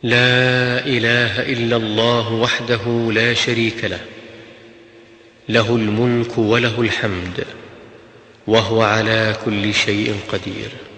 لا إله إلا الله وحده لا شريك له، له الملك وله الحمد، وهو على كل شيء قدير.